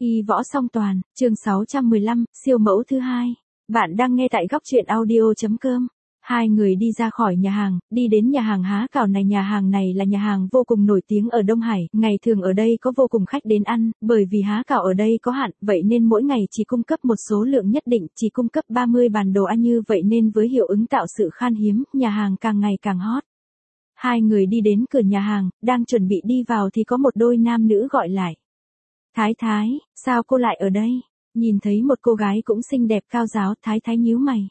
Y võ song toàn, chương 615, siêu mẫu thứ hai. Bạn đang nghe tại góc truyện audio.com. Hai người đi ra khỏi nhà hàng, đi đến nhà hàng há cảo này. Nhà hàng này là nhà hàng vô cùng nổi tiếng ở Đông Hải, ngày thường ở đây có vô cùng khách đến ăn, bởi vì há cảo ở đây có hạn, vậy nên mỗi ngày chỉ cung cấp một số lượng nhất định, chỉ cung cấp 30 bàn đồ ăn, như vậy nên với hiệu ứng tạo sự khan hiếm, nhà hàng càng ngày càng hot. Hai người đi đến cửa nhà hàng, đang chuẩn bị đi vào thì có một đôi nam nữ gọi lại. Thái Thái, sao cô lại ở đây? Nhìn thấy một cô gái cũng xinh đẹp cao ráo, Thái Thái nhíu mày.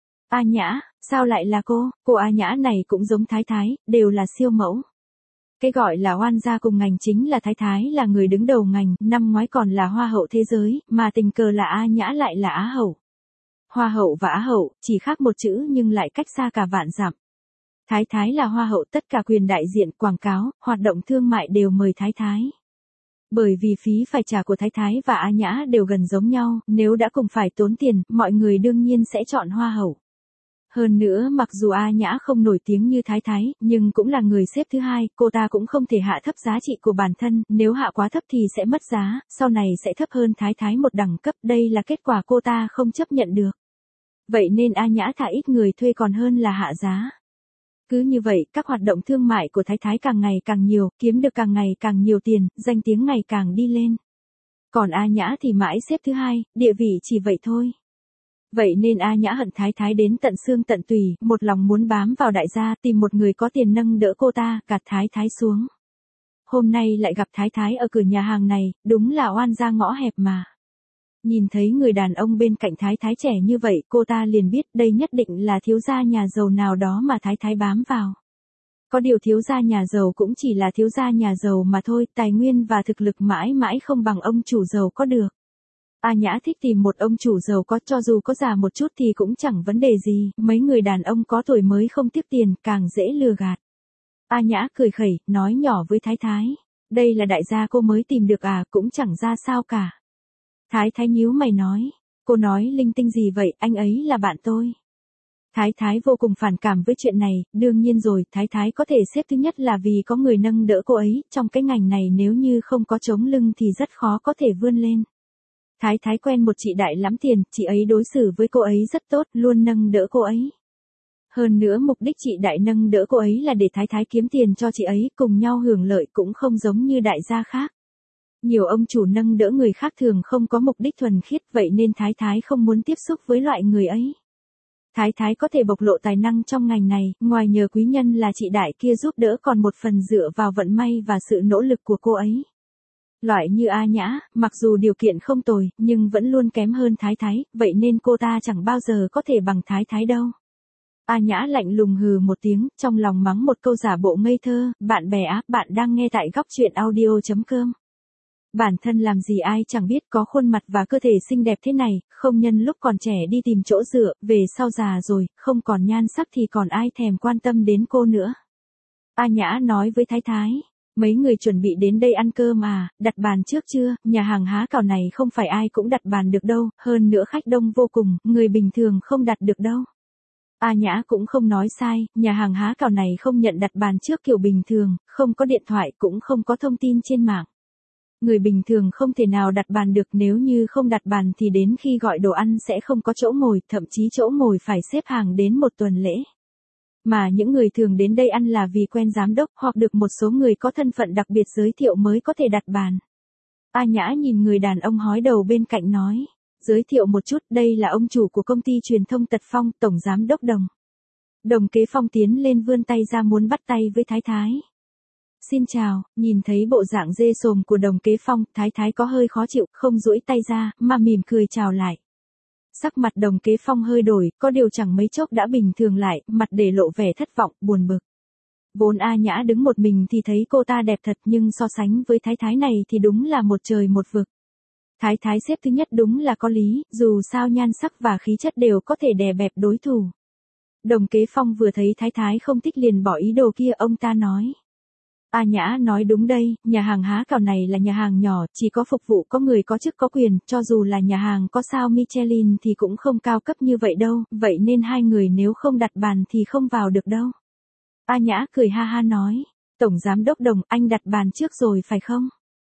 A Nhã, sao lại là cô A Nhã này cũng giống Thái Thái, đều là siêu mẫu. Cái gọi là oan gia cùng ngành chính là Thái Thái là người đứng đầu ngành, năm ngoái còn là hoa hậu thế giới, mà tình cờ là A Nhã lại là á hậu. Hoa hậu và á hậu, chỉ khác một chữ nhưng lại cách xa cả vạn dặm. Thái Thái là hoa hậu, tất cả quyền đại diện, quảng cáo, hoạt động thương mại đều mời Thái Thái. Bởi vì phí phải trả của Thái Thái và A Nhã đều gần giống nhau, nếu đã cùng phải tốn tiền, mọi người đương nhiên sẽ chọn hoa hậu. Hơn nữa mặc dù A Nhã không nổi tiếng như Thái Thái, nhưng cũng là người xếp thứ hai, cô ta cũng không thể hạ thấp giá trị của bản thân, nếu hạ quá thấp thì sẽ mất giá, sau này sẽ thấp hơn Thái Thái một đẳng cấp, đây là kết quả cô ta không chấp nhận được. Vậy nên A Nhã thà ít người thuê còn hơn là hạ giá. Cứ như vậy, các hoạt động thương mại của Thái Thái càng ngày càng nhiều, kiếm được càng ngày càng nhiều tiền, danh tiếng ngày càng đi lên. Còn A Nhã thì mãi xếp thứ hai, địa vị chỉ vậy thôi. Vậy nên A Nhã hận Thái Thái đến tận xương tận tủy, một lòng muốn bám vào đại gia, tìm một người có tiền nâng đỡ cô ta, gạt Thái Thái xuống. Hôm nay lại gặp Thái Thái ở cửa nhà hàng này, đúng là oan gia ngõ hẹp mà. Nhìn thấy người đàn ông bên cạnh Thái Thái trẻ như vậy, cô ta liền biết đây nhất định là thiếu gia nhà giàu nào đó mà Thái Thái bám vào. Có điều thiếu gia nhà giàu cũng chỉ là thiếu gia nhà giàu mà thôi, tài nguyên và thực lực mãi mãi không bằng ông chủ giàu có được. A Nhã thích tìm một ông chủ giàu có, cho dù có già một chút thì cũng chẳng vấn đề gì, mấy người đàn ông có tuổi mới không tiếc tiền, càng dễ lừa gạt. A Nhã cười khẩy, nói nhỏ với Thái Thái, đây là đại gia cô mới tìm được à, cũng chẳng ra sao cả. Thái Thái nhíu mày nói, cô nói linh tinh gì vậy, anh ấy là bạn tôi. Thái Thái vô cùng phản cảm với chuyện này, đương nhiên rồi, Thái Thái có thể xếp thứ nhất là vì có người nâng đỡ cô ấy, trong cái ngành này nếu như không có chống lưng thì rất khó có thể vươn lên. Thái Thái quen một chị đại lắm tiền, chị ấy đối xử với cô ấy rất tốt, luôn nâng đỡ cô ấy. Hơn nữa mục đích chị đại nâng đỡ cô ấy là để Thái Thái kiếm tiền cho chị ấy, cùng nhau hưởng lợi, cũng không giống như đại gia khác. Nhiều ông chủ nâng đỡ người khác thường không có mục đích thuần khiết, vậy nên Thái Thái không muốn tiếp xúc với loại người ấy. Thái Thái có thể bộc lộ tài năng trong ngành này, ngoài nhờ quý nhân là chị đại kia giúp đỡ còn một phần dựa vào vận may và sự nỗ lực của cô ấy. Loại như A Nhã, mặc dù điều kiện không tồi, nhưng vẫn luôn kém hơn Thái Thái, vậy nên cô ta chẳng bao giờ có thể bằng Thái Thái đâu. A Nhã lạnh lùng hừ một tiếng, trong lòng mắng một câu giả bộ ngây thơ, bạn bè á, bạn đang nghe tại góc truyện audio.com. Bản thân làm gì ai chẳng biết, có khuôn mặt và cơ thể xinh đẹp thế này, không nhân lúc còn trẻ đi tìm chỗ dựa, về sau già rồi, không còn nhan sắc thì còn ai thèm quan tâm đến cô nữa. A Nhã nói với Thái Thái, mấy người chuẩn bị đến đây ăn cơm à, đặt bàn trước chưa, nhà hàng há cảo này không phải ai cũng đặt bàn được đâu, hơn nữa khách đông vô cùng, người bình thường không đặt được đâu. A Nhã cũng không nói sai, nhà hàng há cảo này không nhận đặt bàn trước kiểu bình thường, không có điện thoại cũng không có thông tin trên mạng. Người bình thường không thể nào đặt bàn được, nếu như không đặt bàn thì đến khi gọi đồ ăn sẽ không có chỗ ngồi, thậm chí chỗ ngồi phải xếp hàng đến một tuần lễ. Mà những người thường đến đây ăn là vì quen giám đốc hoặc được một số người có thân phận đặc biệt giới thiệu mới có thể đặt bàn. A Nhã nhìn người đàn ông hói đầu bên cạnh nói, giới thiệu một chút, đây là ông chủ của công ty truyền thông Tật Phong, tổng giám đốc Đồng. Đồng Kế Phong tiến lên vươn tay ra muốn bắt tay với Thái Thái. Xin chào, nhìn thấy bộ dạng dê sồm của Đồng Kế Phong, Thái Thái có hơi khó chịu, không duỗi tay ra, mà mỉm cười chào lại. Sắc mặt Đồng Kế Phong hơi đổi, có điều chẳng mấy chốc đã bình thường lại, mặt để lộ vẻ thất vọng, buồn bực. Vốn A Nhã đứng một mình thì thấy cô ta đẹp thật, nhưng so sánh với Thái Thái này thì đúng là một trời một vực. Thái Thái xếp thứ nhất đúng là có lý, dù sao nhan sắc và khí chất đều có thể đè bẹp đối thủ. Đồng Kế Phong vừa thấy Thái Thái không thích liền bỏ ý đồ kia, ông ta nói. A Nhã nói đúng đây, nhà hàng há cảo này là nhà hàng nhỏ, chỉ có phục vụ có người có chức có quyền, cho dù là nhà hàng có sao Michelin thì cũng không cao cấp như vậy đâu, vậy nên hai người nếu không đặt bàn thì không vào được đâu. A Nhã cười ha ha nói, tổng giám đốc Đồng, anh đặt bàn trước rồi phải không?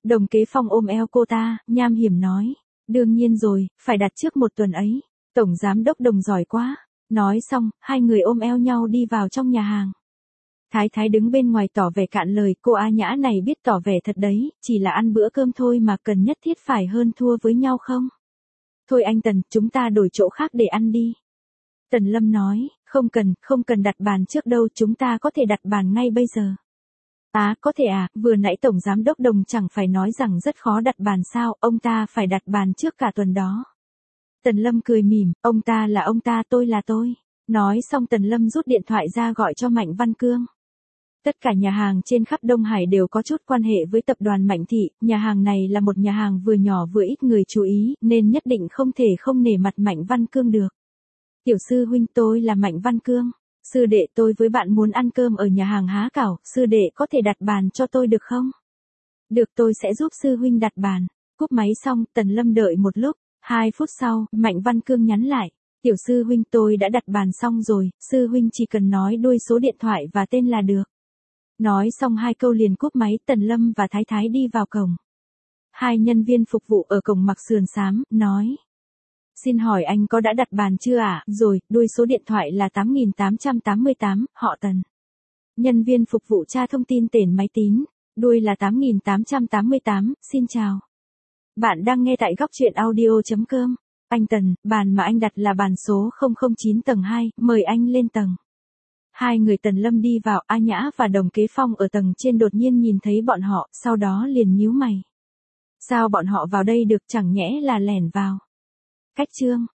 Đồng Kế Phong ôm eo cô ta, nham hiểm nói. Đương nhiên rồi, phải đặt trước một tuần ấy. Tổng giám đốc Đồng giỏi quá. Nói xong, hai người ôm eo nhau đi vào trong nhà hàng. Thái Thái đứng bên ngoài tỏ vẻ cạn lời, cô A Nhã này biết tỏ vẻ thật đấy, chỉ là ăn bữa cơm thôi mà cần nhất thiết phải hơn thua với nhau không? Thôi anh Tần, chúng ta đổi chỗ khác để ăn đi. Tần Lâm nói, không cần đặt bàn trước đâu, chúng ta có thể đặt bàn ngay bây giờ. Có thể à, vừa nãy Tổng Giám đốc Đồng chẳng phải nói rằng rất khó đặt bàn sao, ông ta phải đặt bàn trước cả tuần đó. Tần Lâm cười mỉm, ông ta là ông ta, tôi là tôi. Nói xong Tần Lâm rút điện thoại ra gọi cho Mạnh Văn Cương. Tất cả nhà hàng trên khắp Đông Hải đều có chút quan hệ với tập đoàn Mạnh Thị, nhà hàng này là một nhà hàng vừa nhỏ vừa ít người chú ý, nên nhất định không thể không nể mặt Mạnh Văn Cương được. Tiểu sư huynh, tôi là Mạnh Văn Cương. Sư đệ, tôi với bạn muốn ăn cơm ở nhà hàng Há Cảo, sư đệ có thể đặt bàn cho tôi được không? Được, tôi sẽ giúp sư huynh đặt bàn. Cúp máy xong, Tần Lâm đợi một lúc, 2 phút sau, Mạnh Văn Cương nhắn lại. Tiểu sư huynh, tôi đã đặt bàn xong rồi, sư huynh chỉ cần nói đuôi số điện thoại và tên là được. Nói xong 2 câu liền cúp máy, Tần Lâm và Thái Thái đi vào cổng. 2 nhân viên phục vụ ở cổng mặc sườn xám, nói. Xin hỏi anh có đã đặt bàn chưa ạ? Rồi, đuôi số điện thoại là 8888, họ Tần. Nhân viên phục vụ tra thông tin tên máy tín, đuôi là 8888, xin chào. Bạn đang nghe tại góc truyện audio.com. Anh Tần, bàn mà anh đặt là bàn số 009 tầng 2, mời anh lên tầng. 2 người Tần Lâm đi vào, A Nhã và Đồng Kế Phong ở tầng trên đột nhiên nhìn thấy bọn họ, sau đó liền nhíu mày. Sao bọn họ vào đây được, chẳng nhẽ là lẻn vào? Cách chương